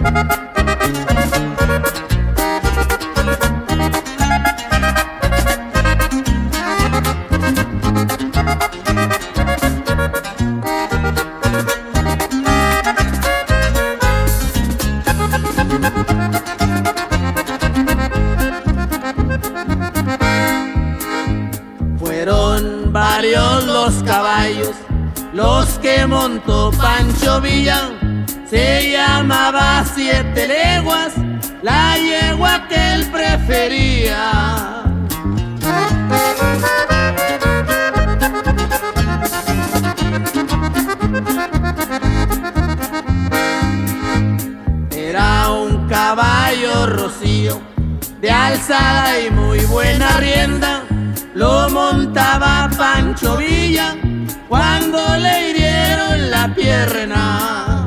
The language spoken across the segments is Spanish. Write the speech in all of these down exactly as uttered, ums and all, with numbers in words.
Fueron varios los caballos los que montó Pancho Villa, se llamaba Siete Leguas, la yegua que él prefería. Era un caballo rocío, de alzada y muy buena rienda, lo montaba Pancho Villa cuando le hirieron la pierna.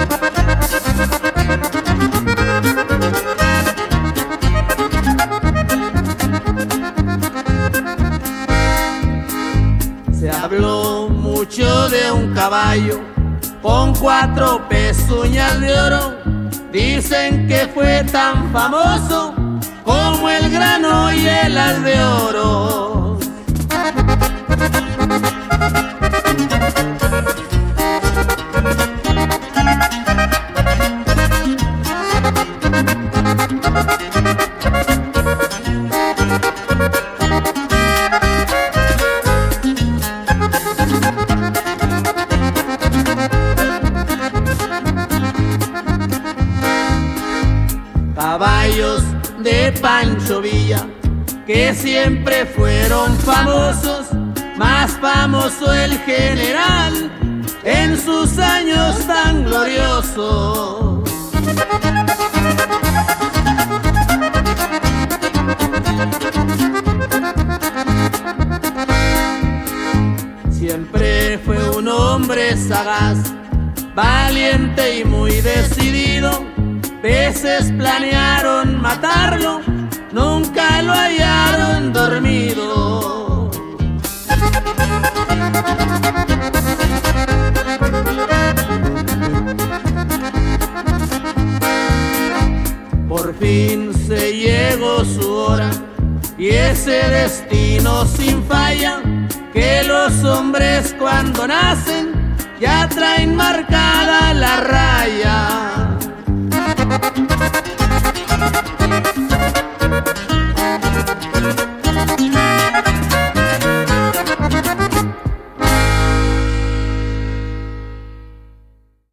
Se habló mucho de un caballo con cuatro pezuñas de oro, dicen que fue tan famoso como el grano y el as de oro. Caballos de Pancho Villa que siempre fueron famosos, más famoso el general en sus años tan gloriosos. Siempre fue un hombre sagaz, valiente y muy decidido. Veces planearon matarlo, nunca lo hallaron dormido. Por fin se llegó su hora y ese destino sin falla, que los hombres cuando nacen ya traen marcado